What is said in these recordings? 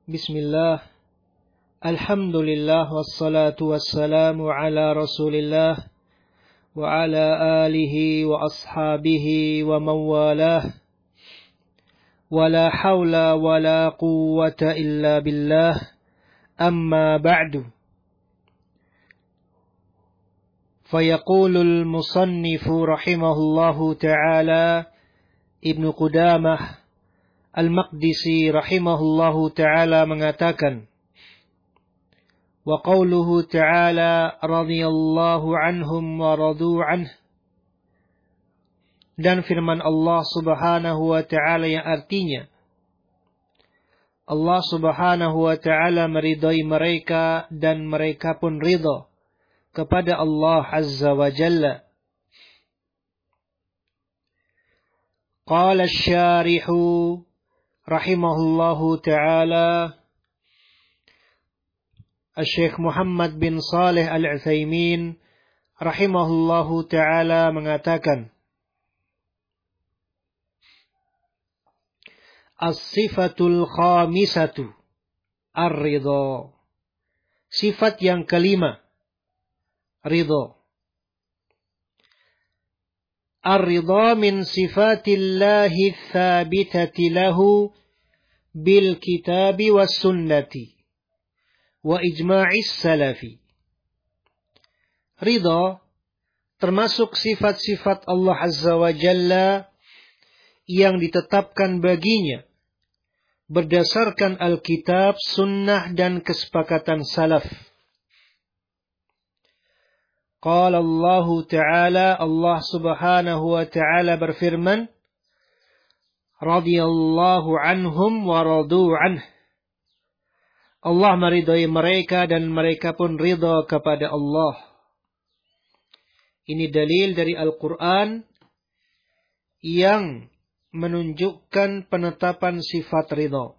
Bismillah, alhamdulillah, wassalatu wassalamu ala rasulillah, wa ala alihi wa ashabihi wa mawalah, wa la hawla wa la quwwata illa billah, amma ba'du. Fayaqulul musannifu rahimahullahu ta'ala Ibn Qudamah Al-Maqdisi rahimahullahu ta'ala mengatakan, wa qawluhu ta'ala radhiyallahu anhum wa radu anh, dan firman Allah subhanahu wa ta'ala yang artinya Allah subhanahu wa ta'ala meridai mereka dan mereka pun ridha kepada Allah azza wa jalla. Qala asy-syarihu rahimahullahu ta'ala, Syekh Muhammad bin Saleh Al-Utsaimin rahimahullahu ta'ala mengatakan, as-sifatul khamisatu ar-ridha, sifat yang kelima, ridha. Ar-ridha min sifatillahi tsabitati lahu bil kitabi was sunnati wa ijma'is salafi. Ridha termasuk sifat-sifat Allah azza wa jalla yang ditetapkan baginya berdasarkan Alkitab, sunnah dan kesepakatan salaf. Qala Allah Ta'ala, Allah subhanahu wa ta'ala berfirman, radhiyallahu anhum wa radu anh. Allah meridai mereka dan mereka pun ridha kepada Allah. Ini dalil dari Al-Quran yang menunjukkan penetapan sifat ridha.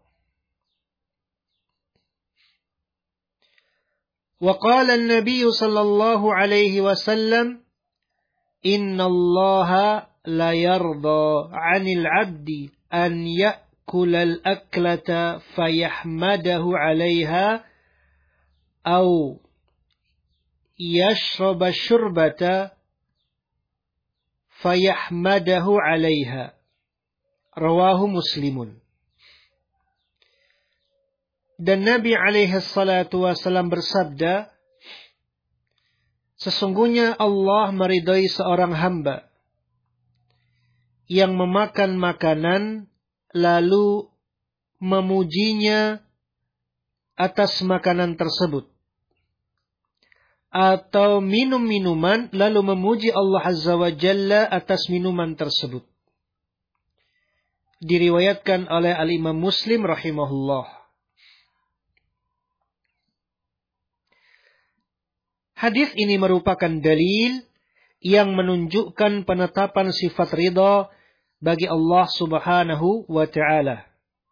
وقال النبي صلى الله عليه وسلم إن الله لا يرضى عن العبد أن يأكل الأكلة فيحمده عليها أو يشرب الشربة فيحمده عليها. رواه مسلم. Dan Nabi alaihi salatu wasallam bersabda, sesungguhnya Allah meridai seorang hamba yang memakan makanan lalu memujinya atas makanan tersebut, atau minum minuman lalu memuji Allah azza wa jalla atas minuman tersebut. Diriwayatkan oleh Al-Imam Muslim rahimahullah. Hadis ini merupakan dalil yang menunjukkan penetapan sifat ridha bagi Allah subhanahu wa ta'ala.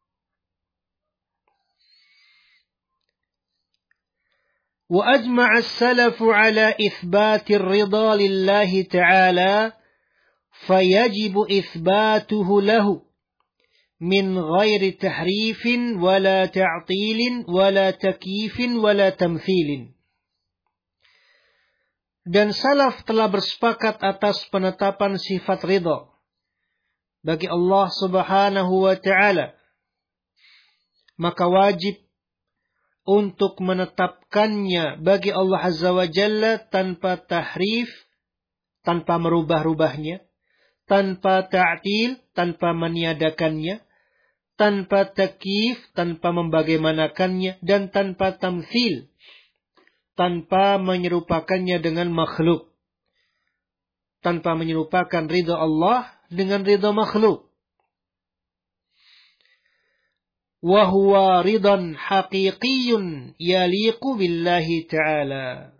Wa ajma'a as-salafu ala ithbati ar-ridha lillahi ta'ala fayajibu ithbatuhu lahu min ghairi tahrifin wala ta'tilin wala takyifin wala tamthilin. Dan salaf telah bersepakat atas penetapan sifat ridha bagi Allah subhanahu wa ta'ala. Maka wajib untuk menetapkannya bagi Allah azza wa jalla tanpa tahrif, tanpa merubah-rubahnya, tanpa ta'til, tanpa meniadakannya, tanpa takyif, tanpa membagaimanakannya, dan tanpa tamthil, tanpa menyerupakannya dengan makhluk, tanpa menyerupakan ridha Allah dengan ridha makhluk. Wa huwa ridan haqiqiyyun yaliqu billahi ta'ala.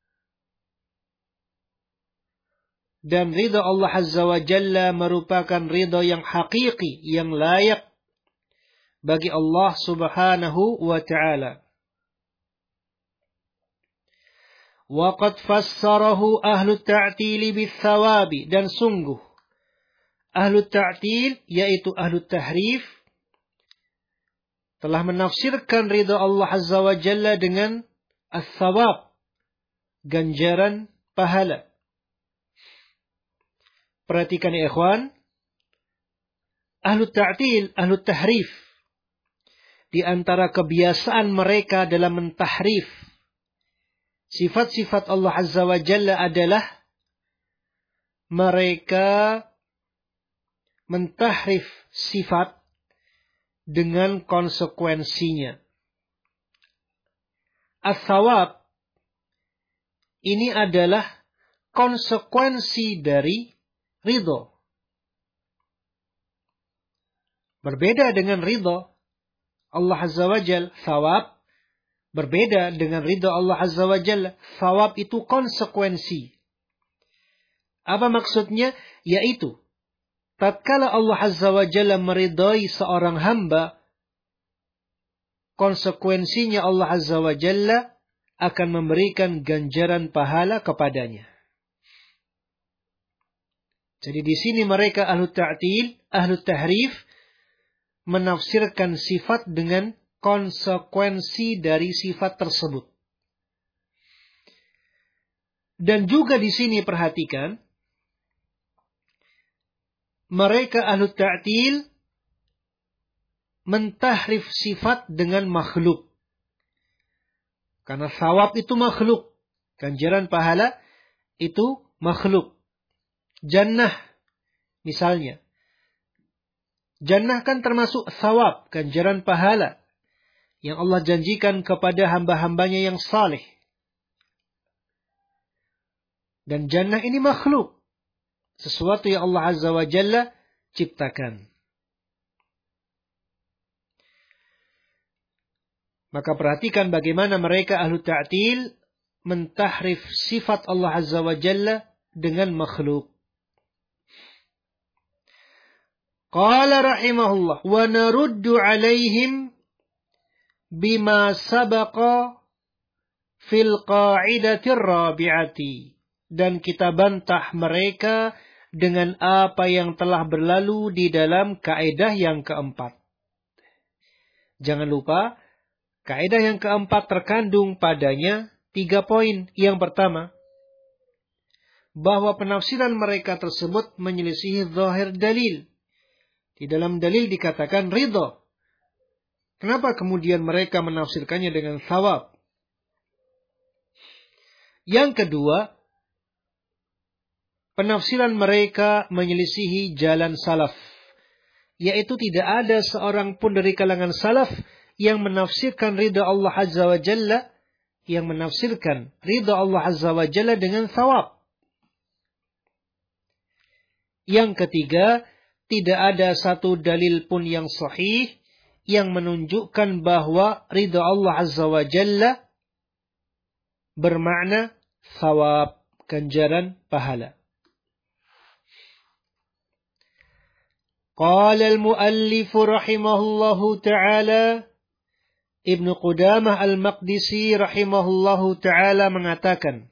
Dan ridha Allah azza wa jalla merupakan ridha yang hakiki, yang layak bagi Allah subhanahu wa ta'ala. Waqad fassarahu ahlu ta'til bithawabi, dan sungguh ahlu ta'til yaitu ahlu tahrif telah menafsirkan ridha Allah Azza wa Jalla dengan as-sawab, ganjaran pahala. Perhatikan ya ikhwan, ahlu ta'til, ahlu tahrif, di antara kebiasaan mereka dalam mentahrif sifat-sifat Allah Azza wa Jalla adalah mereka mentahrif sifat dengan konsekuensinya. As-sawab ini adalah konsekuensi dari ridho. Berbeda dengan ridho Allah Azza wa Jalla, thawab berbeda dengan ridho Allah Azza wa Jalla. Thawab itu konsekuensi. Apa maksudnya? Yaitu, tatkala Allah Azza wa Jalla meridhai seorang hamba, konsekuensinya Allah Azza wa Jalla akan memberikan ganjaran pahala kepadanya. Jadi di sini mereka ahlu ta'til, ahlu tahrif, menafsirkan sifat dengan konsekuensi dari sifat tersebut. Dan juga di sini perhatikan, mereka ahlu ta'til mentahrif sifat dengan makhluk. Karena thawab itu makhluk, ganjaran pahala itu makhluk. Jannah misalnya, jannah kan termasuk thawab, ganjaran pahala yang Allah janjikan kepada hamba-hambanya yang saleh. Dan jannah ini makhluk, sesuatu yang Allah Azza wa Jalla ciptakan. Maka perhatikan bagaimana mereka ahlu ta'til mentahrif sifat Allah Azza wa Jalla dengan makhluk. Qala rahimahullah, wa naruddu alaihim bima sabaqa fil qa'idati rabi'ati. Dan kita bantah mereka dengan apa yang telah berlalu di dalam kaidah yang keempat. Jangan lupa, kaidah yang keempat terkandung padanya 3 poin. Yang pertama, bahwa penafsiran mereka tersebut menyelisihi zahir dalil. Di dalam dalil dikatakan ridha. Kenapa kemudian mereka menafsirkannya dengan thawab? Yang kedua, penafsiran mereka menyelisihi jalan salaf. Yaitu tidak ada seorang pun dari kalangan salaf yang menafsirkan ridha Allah Azza wa Jalla, yang menafsirkan ridha Allah Azza wa Jalla dengan thawab. Yang ketiga, tidak ada satu dalil pun yang sahih yang menunjukkan bahwa ridha Allah Azza wa Jalla bermakna thawab, ganjaran pahala. Qala al-muallif rahimahullahu ta'ala, Ibnu Qudamah al-Maqdisi rahimahullahu ta'ala mengatakan,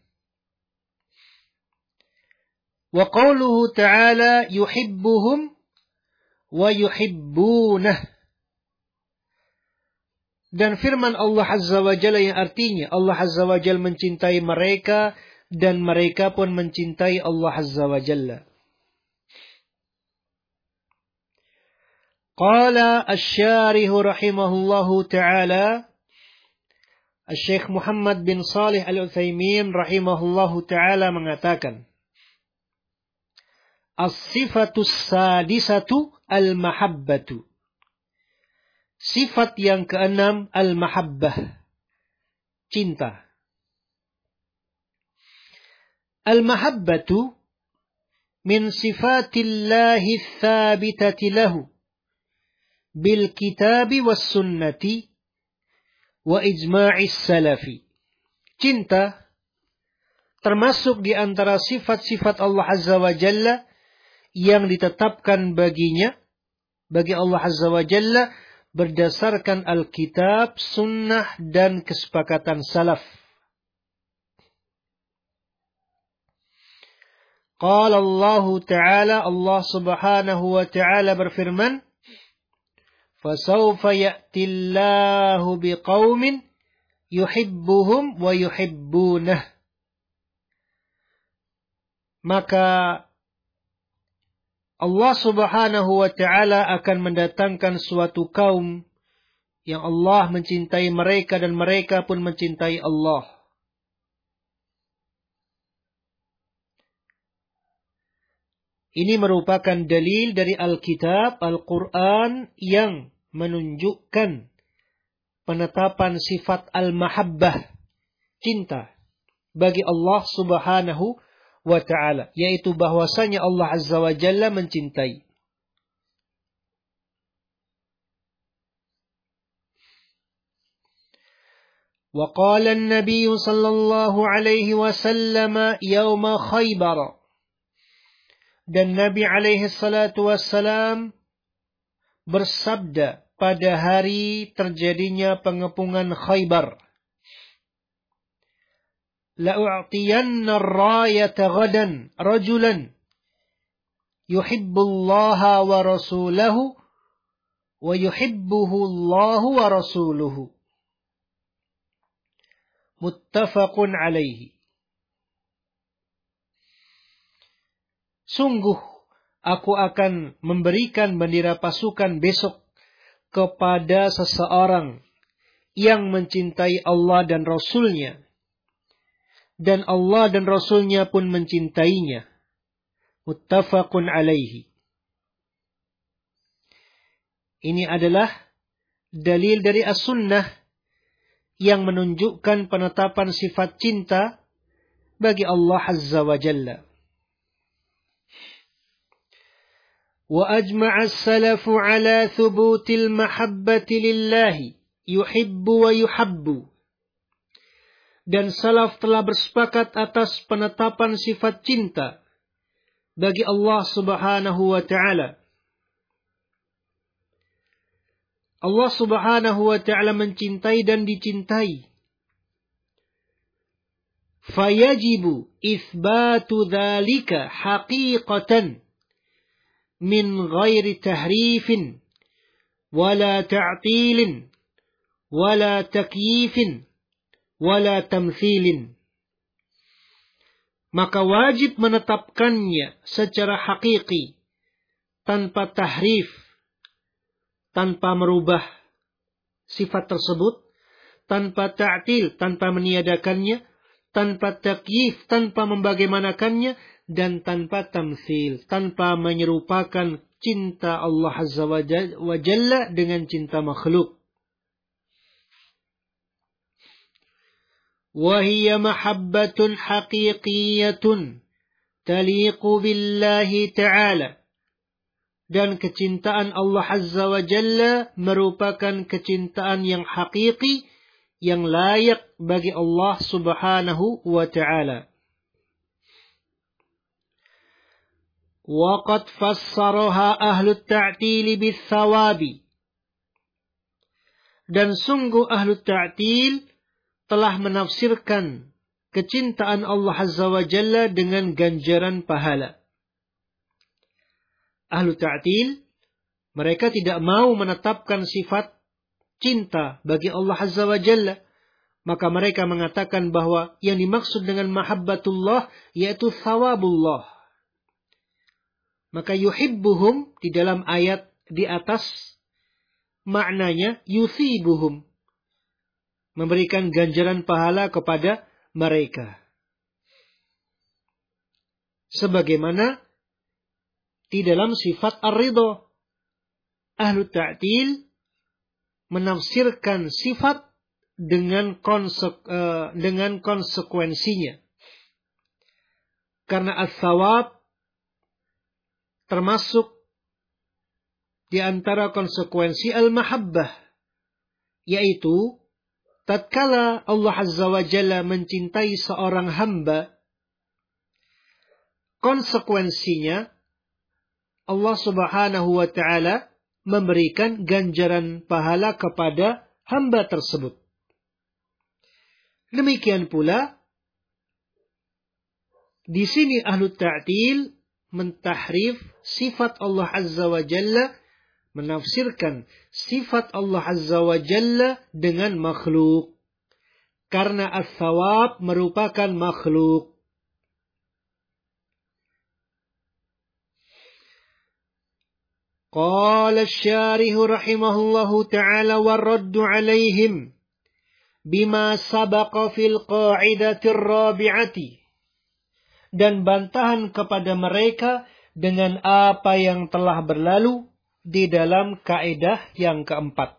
wa qawluhu ta'ala yuhibbuhum wa yuhibbunah. Dan firman Allah Azza wa Jalla yang artinya Allah Azza wa Jalla mencintai mereka dan mereka pun mencintai Allah Azza wa Jalla. Qala asy-syarih rahimahullahu ta'ala, Syekh Muhammad bin Shalih Al-Utsaimin rahimahullahu ta'ala mengatakan, as-sifatus sadisatu al-mahabbatu. Sifat yang keenam al-mahabbah, cinta. Al-mahabbatu min sifatillahi tsabitati lahu bil kitabi was sunnati wa ijma'is salafi. Cinta termasuk di antara sifat-sifat Allah Azza wa Jalla yang ditetapkan baginya, bagi Allah Azza wa Jalla berdasarkan Alkitab, Sunnah, dan kesepakatan salaf. Qala Allah Ta'ala, Allah Subhanahu wa Ta'ala berfirman, fasawfa ya'tillahu biqaumin yuhibbuhum wa yuhibbunah. Maka Allah Subhanahu wa ta'ala akan mendatangkan suatu kaum yang Allah mencintai mereka dan mereka pun mencintai Allah. Ini merupakan dalil dari Alkitab, Al-Quran yang menunjukkan penetapan sifat al-mahabbah, cinta, bagi Allah Subhanahu wa ta'ala. Yaitu bahwasanya Allah Azza wa Jalla mencintai. وقال النبي صلى الله عليه وسلم يوم خيبر. Dan Nabi alaihi salatu wassalam bersabda pada hari terjadinya pengepungan Khaybar. لَأُعْطِيَنَّ الرَّايَةَ غَدًا رَجُلًا يُحِبُّ اللَّهَ وَرَسُولَهُ وَيُحِبُّهُ اللَّهُ وَرَسُولُهُ. Muttafaqun alaihi. Sungguh aku akan memberikan bendera pasukan besok kepada seseorang yang mencintai Allah dan Rasul-Nya. Dan Allah dan Rasul-Nya pun mencintainya. Muttafaqun alaihi. Ini adalah dalil dari as-sunnah yang menunjukkan penetapan sifat cinta bagi Allah Azza wa Jalla. Wa ajma'a as-salafu ala thubutil mahabbati lillahi yuhibbu wa yuhabbu. Dan salaf telah bersepakat atas penetapan sifat cinta bagi Allah Subhanahu wa ta'ala. Allah Subhanahu wa ta'ala mencintai dan dicintai. Fayajibu itsbatu dzalika haqiqatan min ghairi tahrifin wala ta'tilin wala takyifin wala tamthilin. Maka wajib menetapkannya secara hakiki, tanpa tahrif, tanpa merubah sifat tersebut, tanpa ta'til, tanpa meniadakannya, tanpa takyif, tanpa membagaimanakannya, dan tanpa tamthil, tanpa menyerupakan cinta Allah Azza wa Jalla dengan cinta makhluk. وهي محبة حقيقية تليق بالله تعالى. Dan kecintaan Allah Azza wa Jalla merupakan kecintaan yang hakiki, yang layak bagi Allah Subhanahu wa ta'ala. وقد فسرها أهل التعتيل بالثواب. Dan sungguh ahlu ta'til telah menafsirkan kecintaan Allah Azza wa Jalla dengan ganjaran pahala. Ahlu ta'til, mereka tidak mau menetapkan sifat cinta bagi Allah Azza wa Jalla. Maka mereka mengatakan bahwa yang dimaksud dengan mahabbatullah yaitu thawabullah. Maka yuhibbuhum di dalam ayat di atas maknanya yuthibuhum, memberikan ganjaran pahala kepada mereka. Sebagaimana di dalam sifat ar-ridha, ahlu ta'til menafsirkan sifat dengan konsekuensinya. Karena as-sawab termasuk di antara konsekuensi al-mahabbah, yaitu tatkala Allah Azza wa Jalla mencintai seorang hamba, konsekuensinya Allah Subhanahu wa ta'ala memberikan ganjaran pahala kepada hamba tersebut. Demikian pula di sini ahlu ta'til mentahrif sifat Allah Azza wa Jalla menafsirkan sifat Allah Azza wa Jalla dengan makhluk. Karena as-sawab merupakan makhluk. Qala asy-syarih rahimahullahu ta'ala war-raddu 'alaihim bima sabaqa fil qa'idatir rabi'ati. Dan bantahan kepada mereka dengan apa yang telah berlalu di dalam kaidah yang keempat.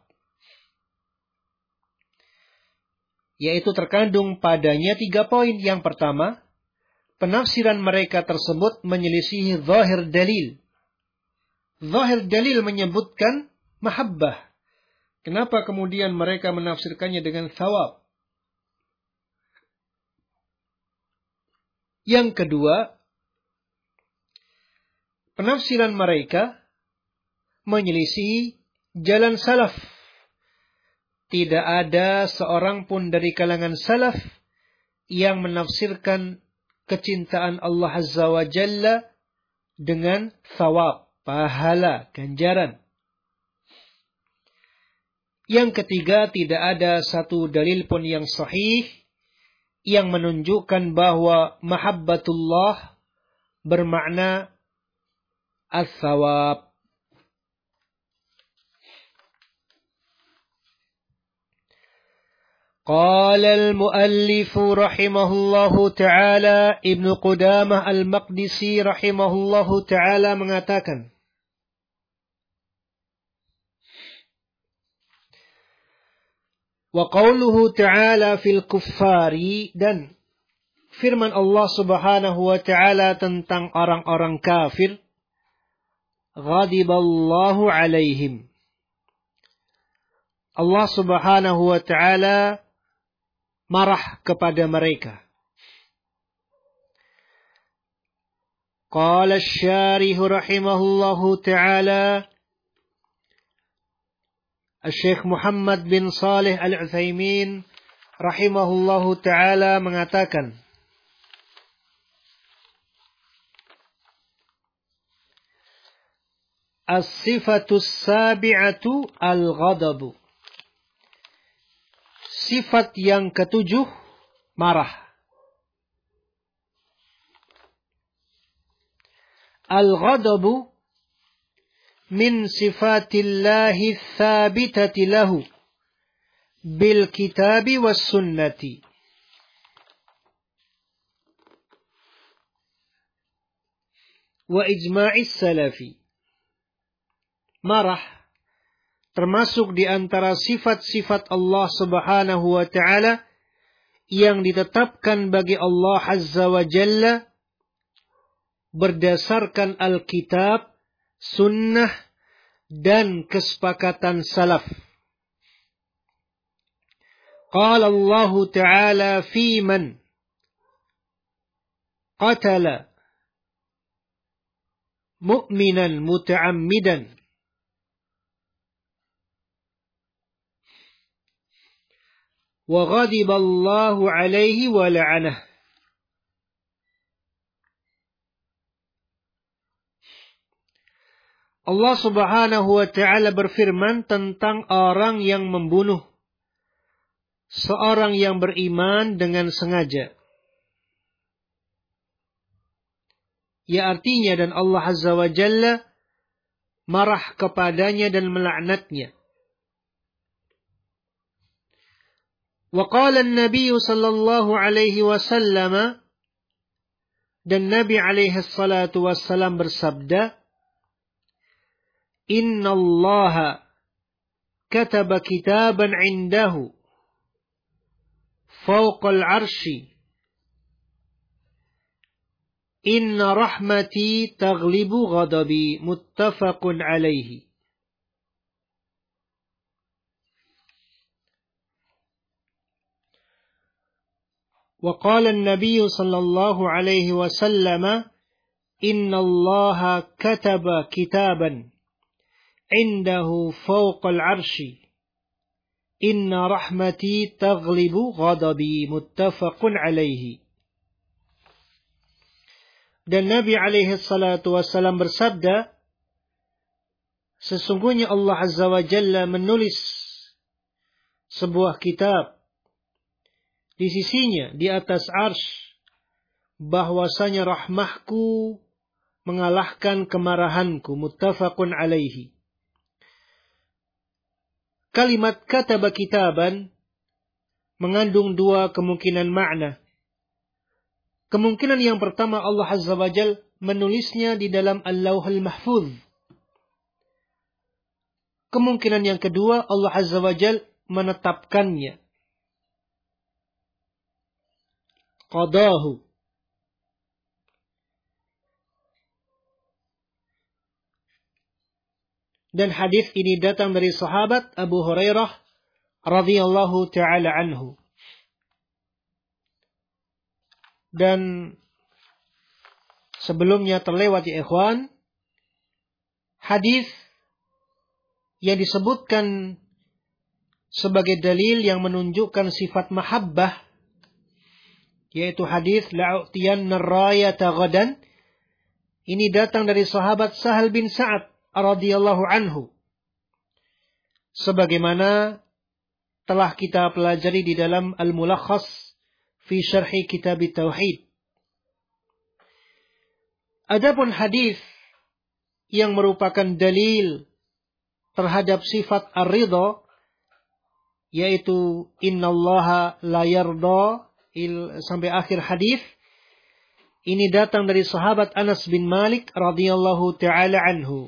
Yaitu terkandung padanya 3 poin. Yang pertama, penafsiran mereka tersebut menyelisihi zahir dalil. Zahir dalil menyebutkan mahabbah. Kenapa kemudian mereka menafsirkannya dengan thawab? Yang kedua, penafsiran mereka menyelisihi jalan salaf. Tidak ada seorang pun dari kalangan salaf yang menafsirkan kecintaan Allah Azza wa Jalla dengan thawab, pahala, ganjaran. Yang ketiga, tidak ada satu dalil pun yang sahih yang menunjukkan bahwa mahabbatullah bermakna as-thawab. قال المؤلف رحمه الله تعالى Ibnu Qudamah al-Maqdisi rahimahullahu ta'ala mengatakan, wa qawluhu ta'ala fil kuffari, dan firman Allah subhanahu wa ta'ala tentang orang-orang kafir, ghadiballahu alaihim. Allah subhanahu wa ta'ala marah kepada mereka. Qala asy-syarih rahimahullahu ta'ala, Syekh Muhammad bin Salih Al-Utsaimin rahimahullahu ta'ala mengatakan, as-sifatus sabi'atu al-ghadabu. Sifat yang ketujuh, marah. Al-ghadabu min sifatillahi tsabitati lahu bil kitabi was sunnati. Wa ijma'is salafi. Marah termasuk di antara sifat-sifat Allah subhanahu wa ta'ala yang ditetapkan bagi Allah Azza wa Jalla berdasarkan Alkitab, Sunnah, dan kesepakatan salaf. Qala Allah ta'ala fi man qatala mu'minan muta'ammidan wa ghadiballahu alaihi wa la'anah. Allah subhanahu wa ta'ala berfirman tentang orang yang membunuh seorang yang beriman dengan sengaja. Ya, artinya, dan Allah Azza wa Jalla marah kepadanya dan melaknatnya. Wa qala an-nabiy sallallahu alaihi wasallam, dan Nabi alaihi salatu wassalam bersabda, inna Allah kataba kitaban indahu fawqa al-arshi inna rahmati taghlibu ghadabi, muttafaqun alaihi. وقال النبي صلى الله عليه وسلم إن الله كتب كتابا عنده فوق العرش إن رحمتي تغلب غضبي متفق عليه. Dan Nabi alaihi salatu wassalam bersabda, Sesungguhnya Allah Azza wa Jalla menulis sebuah kitab di sisinya, di atas arsy, bahwasanya rahmahku mengalahkan kemarahanku. Muttafaqun alaihi. Kalimat kataba kitaban mengandung dua kemungkinan makna. Kemungkinan yang pertama, Allah Azza wa Jalla menulisnya di dalam Al-Lauhul Mahfuz. Kemungkinan yang kedua, Allah Azza wa Jalla menetapkannya. Qadahu. Dan hadis ini datang dari sahabat Abu Hurairah radhiyallahu taala anhu. Dan sebelumnya terlewat ya ikhwan, hadis yang disebutkan sebagai dalil yang menunjukkan sifat mahabbah, yaitu hadis la'utiyanna rayata ghadan, ini datang dari sahabat Sahal bin Sa'ad radhiyallahu anhu, sebagaimana telah kita pelajari di dalam Al-Mulakhas fi Syarhi Kitab Tauhid. Adapun hadis yang merupakan dalil terhadap sifat ar-ridha, yaitu innallaha la yarda sampai akhir hadis, ini datang dari sahabat Anas bin Malik radhiyallahu taala anhu.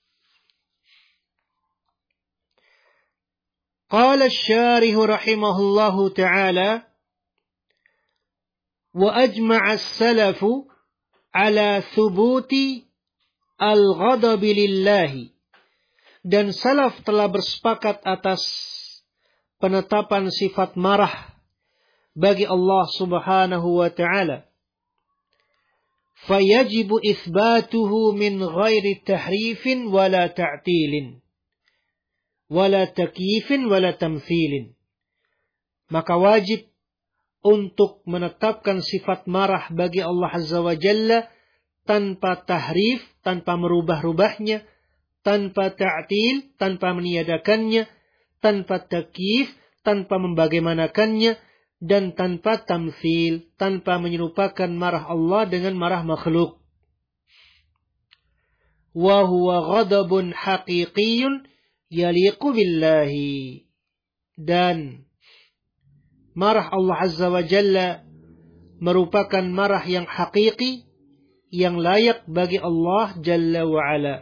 Qala asy-syarih rahimahullahu taala wa ajma'a as-salafu ala thubuti al-ghadab lillahi. Dan salaf telah bersepakat atas penetapan sifat marah bagi Allah Subhanahu wa ta'ala. Fayajibu itsbatuhu min ghairi tahrifin wala ta'tilin wala takyifin wala tamthilin. Maka wajib untuk menetapkan sifat marah bagi Allah Azza wa Jalla tanpa tahrif, tanpa merubah-rubahnya, tanpa ta'til, tanpa meniadakannya, tanpa takyif, tanpa membagaimanakannya, dan tanpa tamthil, tanpa menyerupakan marah Allah dengan marah makhluk. Wa huwa ghadabun haqiqiyyun yaliqu billahi. Dan marah Allah Azza wa Jalla merupakan marah yang hakiki, yang layak bagi Allah Jalla wa Ala.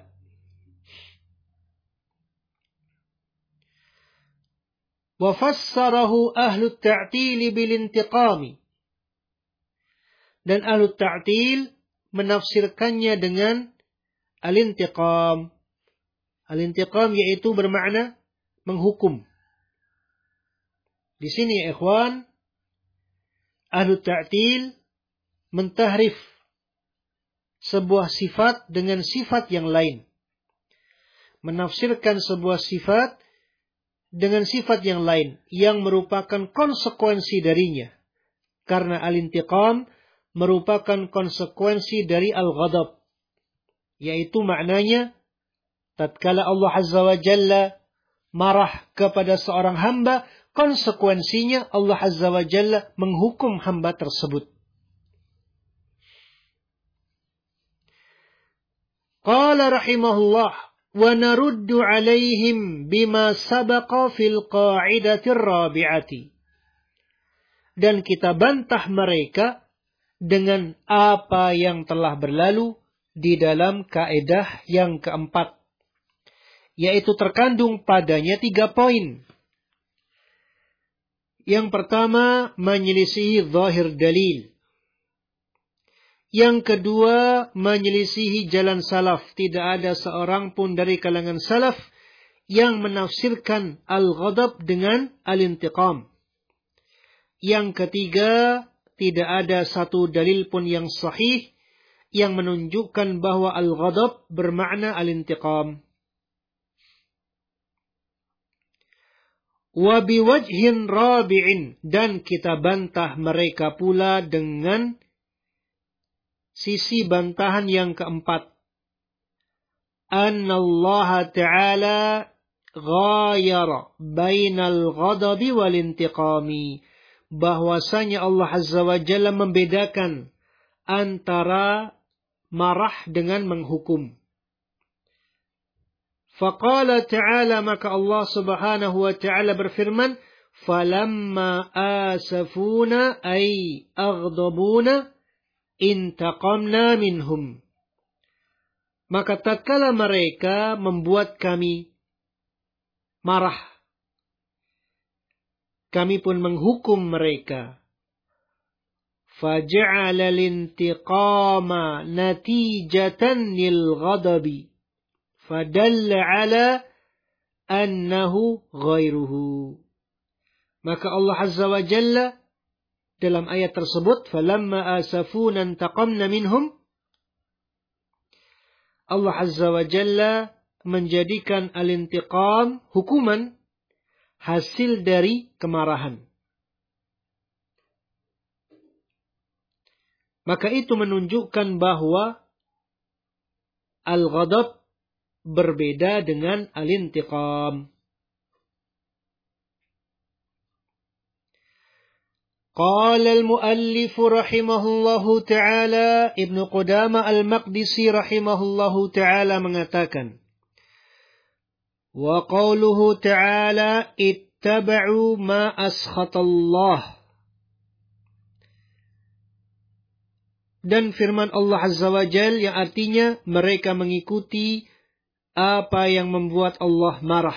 وَفَسَّرَهُ أَهْلُ التَّعْتِيلِ بِالِانْتِقَامِ. Dan ahlu ta'til menafsirkannya dengan al-intiqam. Al-intiqam yaitu bermakna menghukum. Di sini ya ikhwan, ahlu ta'til mentahrif sebuah sifat dengan sifat yang lain. Menafsirkan sebuah sifat dengan sifat yang lain yang merupakan konsekuensi darinya. Karena al-intiqam merupakan konsekuensi dari al-ghadab. Yaitu maknanya, tatkala Allah Azza wa Jalla marah kepada seorang hamba, konsekuensinya Allah Azza wa Jalla menghukum hamba tersebut. Qala rahimahullah, وَنَرُدُّ عَلَيْهِمْ بِمَا سَبَقَ فِي الْقَاعِدَةِ الرَّابِعَةِ. Dan kita bantah mereka dengan apa yang telah berlalu di dalam kaidah yang keempat, yaitu terkandung padanya 3 poin. Yang pertama, menyelisihi zahir dalil. Yang kedua, menyelisihi jalan salaf. Tidak ada seorang pun dari kalangan salaf yang menafsirkan al-ghadab dengan al-intiqam. Yang ketiga, tidak ada satu dalil pun yang sahih yang menunjukkan bahwa al-ghadab bermakna al-intiqam. Wa biwajhin rabi'in, dan kita bantah mereka pula dengan sisi bantahan yang keempat. anna Allah Ta'ala ghayara bainal ghadabi wal intiqami. Bahwasanya Allah Azza wa Jalla membedakan antara marah dengan menghukum. Faqala ta'ala, maka Allah Subhanahu wa ta'ala berfirman, falamma asafuna ay aghdabuna intaqamna minhum. Maka tatkala mereka membuat kami marah, kami pun menghukum mereka. Faja'ala lintiqama natijatan lil ghadabi. Fadalla ala annahu ghairuhu. Maka Allah Azza wa Jalla dalam ayat tersebut, falamma asafuna intaqamna minhum, Allah Azza wa Jalla menjadikan al-intiqam hukuman hasil dari kemarahan. Maka itu menunjukkan bahwa al-ghadab berbeda dengan al-intiqam. Qala al-muallif rahimahullahu ta'ala, Ibnu Qudamah al-Maqdisi rahimahullahu ta'ala mengatakan, wa qawluhu ta'ala ittaba'u ma askhatallah. Dan firman Allah Azza wa Jalla yang artinya mereka mengikuti apa yang membuat Allah marah.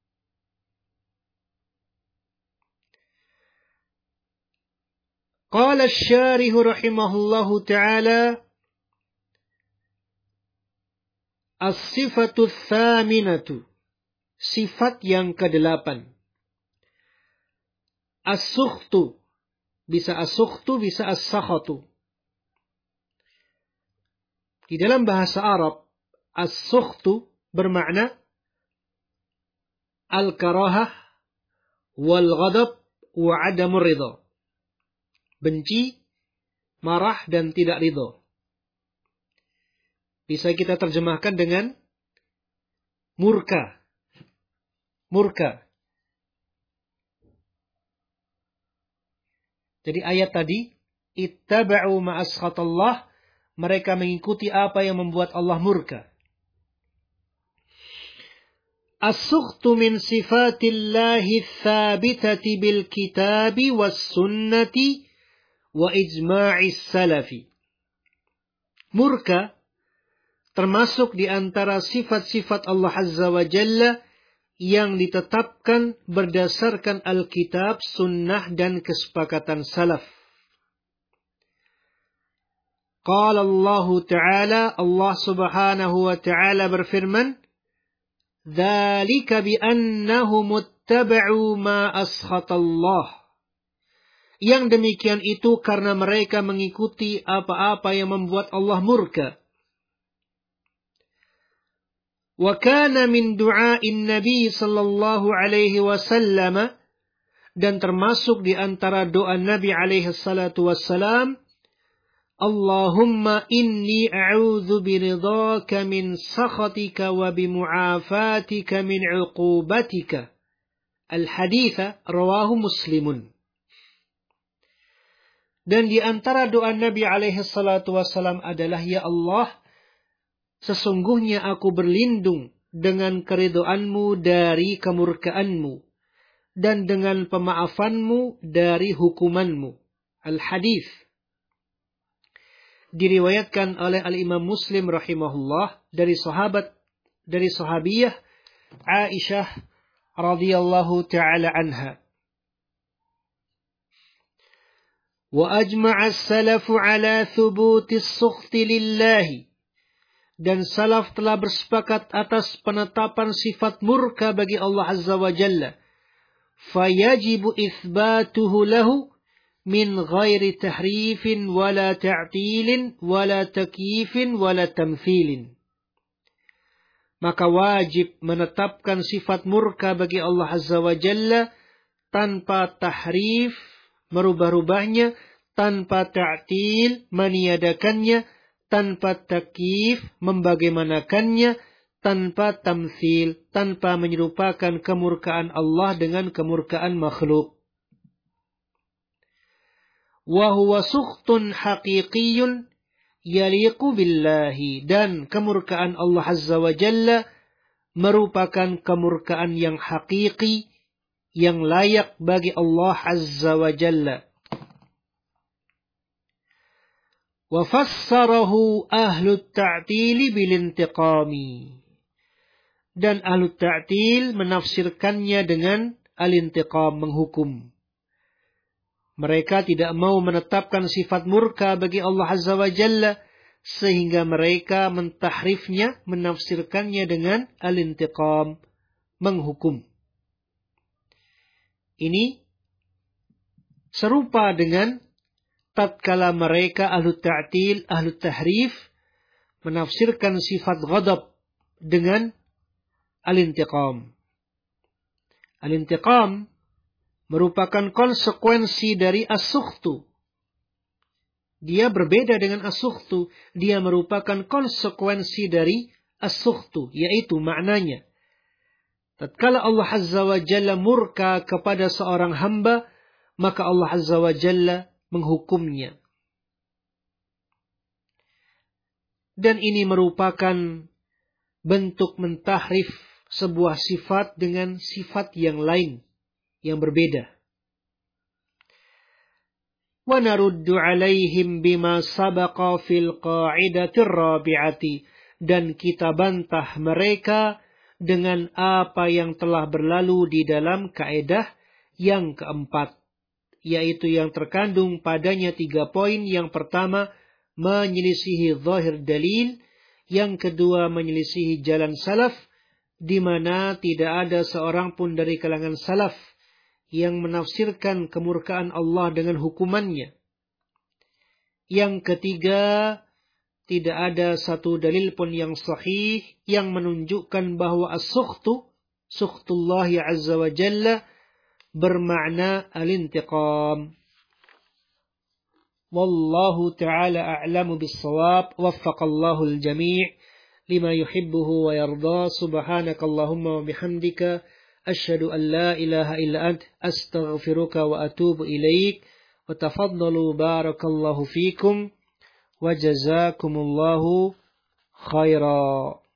Qala asy-syarih rahimahullahu ta'ala, as-sifatu ats-tsaminatu, sifat yang ke-8. As-sukhtu, bisa as-sukhtu, bisa as-sakhatu. Di dalam bahasa Arab, as-sukhtu bermakna al-karahah wal ghadab wa adamur ridha. Benci, marah dan tidak ridha. Bisa kita terjemahkan dengan murka. Murka. Jadi ayat tadi, ittaba'u ma askhatallah, mereka mengikuti apa yang membuat Allah murka. As-sukhtu min sifatillahi tsabitati bil kitabi was sunnati wa ijma'is salafi. Murka termasuk di antara sifat-sifat Allah Azza wa Jalla yang ditetapkan berdasarkan Alkitab, Sunnah dan kesepakatan salaf. Qala Allah Ta'ala, Allah Subhanahu wa Ta'ala berfirman, dzalika bi annahum ittaba'u ma askhatallah. Yang demikian itu karena mereka mengikuti apa-apa yang membuat Allah murka. Wa kana min du'ain Nabi sallallahu alaihi wasallam, dan termasuk di antara doa Nabi alaihi salatu wassalam, Allahumma inni a'udzu biridhaka min sakhatika wa bimu'afatika min 'uqubatika. Al-hadits rawahu Muslimun. Dan di antara doa Nabi alaihi salatu wassalam adalah, ya Allah, sesungguhnya aku berlindung dengan keridhaanmu dari kemurkaanmu dan dengan pemaafanmu dari hukumanmu. Al-hadits diriwayatkan oleh Al-Imam Muslim rahimahullah dari sahabiyah Aisyah radhiyallahu ta'ala anha. Wa ajma'a as-salafu ala thubuti as-sukhti lillahi. Dan salaf telah bersepakat atas penetapan sifat murka bagi Allah Azza wa Jalla. Fayajibu itsbatuhu lahu min ghairi tahrifin wala ta'tilin wala takyifin wala tamthilin. Maka wajib menetapkan sifat murka bagi Allah Azza wa Jalla tanpa tahrif, merubah-rubahnya, tanpa ta'til, meniadakannya, tanpa takyif, membagaimanakannya, tanpa tamtsil, tanpa menyerupakan kemurkaan Allah dengan kemurkaan makhluk. Wa huwa sukhtun haqiqiyyun yaliqu billahi, dan kemurkaan Allah Azza wa Jalla merupakan kemurkaan yang hakiki, yang layak bagi Allah Azza wa Jalla. Wa fassarahu ahlut ta'tili bil intiqami, dan ahlut ta'til menafsirkannya dengan al-intiqam, menghukum. Mereka tidak mau menetapkan sifat murka bagi Allah Azza wa Jalla, sehingga mereka mentahrifnya, menafsirkannya dengan al-intiqam, menghukum. Ini serupa dengan tatkala mereka ahlu ta'til, ahlu tahrif menafsirkan sifat ghadab dengan al-intiqam. Al-intiqam merupakan konsekuensi dari as-sukhtu. Dia berbeda dengan as-sukhtu. Dia merupakan konsekuensi dari as-sukhtu, yaitu maknanya, tatkala Allah Azza wa Jalla murka kepada seorang hamba, maka Allah Azza wa Jalla menghukumnya. Dan ini merupakan bentuk mentahrif sebuah sifat dengan sifat yang lain, yang berbeda. Wa naruddu alaihim bima sabaqa fil qa'idatir rabi'ati, dan kita bantah mereka dengan apa yang telah berlalu di dalam kaidah yang keempat, yaitu yang terkandung padanya 3 poin. Yang pertama, menyelisihi zahir dalil. Yang kedua, menyelisihi jalan salaf, di mana tidak ada seorang pun dari kalangan salaf yang menafsirkan kemurkaan Allah dengan hukumannya. Yang ketiga, tidak ada satu dalil pun yang sahih yang menunjukkan bahwa as-sukhtu, sukhtullah Azza wa Jalla, bermakna al-intiqam. Wallahu ta'ala a'lamu bis-shawab. Waffaqallahu al-jami' lima yuhibbuhu wa yarda. Subhanakallahumma wa bihamdika asyhadu an la ilaha illa ant astaghfiruka wa atubu ilaik. Wa tafaddalu barakallahu fikum wa jazakumullahu khaira.